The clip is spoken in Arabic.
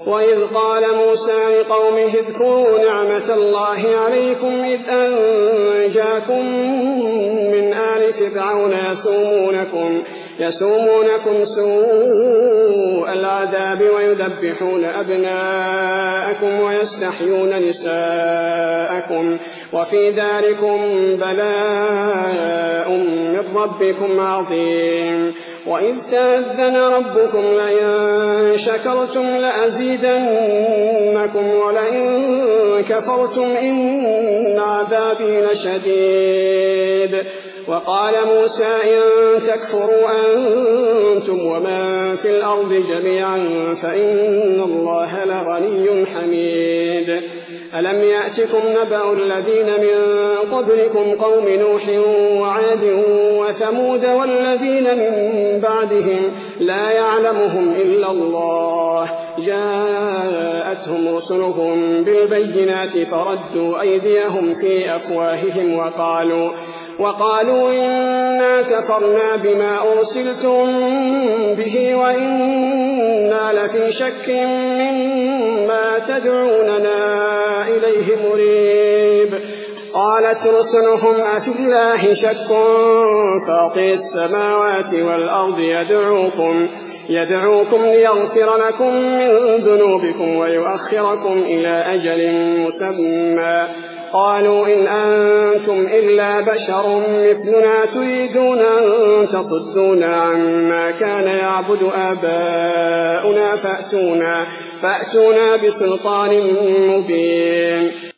وإذ قال موسى لقومه اذكروا نعمة الله عليكم إذ أنجاكم من آل فرعون يسومونكم سوء العذاب ويذبحون أبناءكم ويستحيون نساءكم وفي ذلكم بلاء من ربكم عظيم. وإذ تأذن ربكم لئن شكرتم لأزيدنكم ولئن كفرتم إن عذابي لشديد. وقال موسى إن تكفروا أنتم ومن في الأرض جميعا فإن الله لغني حميد. ألم يأتكم نبأ الذين من قبلكم قوم نوح وعاد وثمود والذين من بعدهم لا يعلمهم إلا الله جاءتهم رسلهم بالبينات فردوا أيديهم في أفواههم وقالوا إنا كفرنا بما أرسلتم به وإنا لفي شك مما تدعوننا إليه مريب. قالت رسلهم أفي الله شك فاطر السماوات والأرض يدعوكم ليغفر لكم من ذنوبكم ويؤخركم إلى أجل مسمى. قالوا إن أنتم إلا بشر مثلنا تريدون أن تصدونا عما كان يعبد آباؤنا فأتونا بسلطان مبين.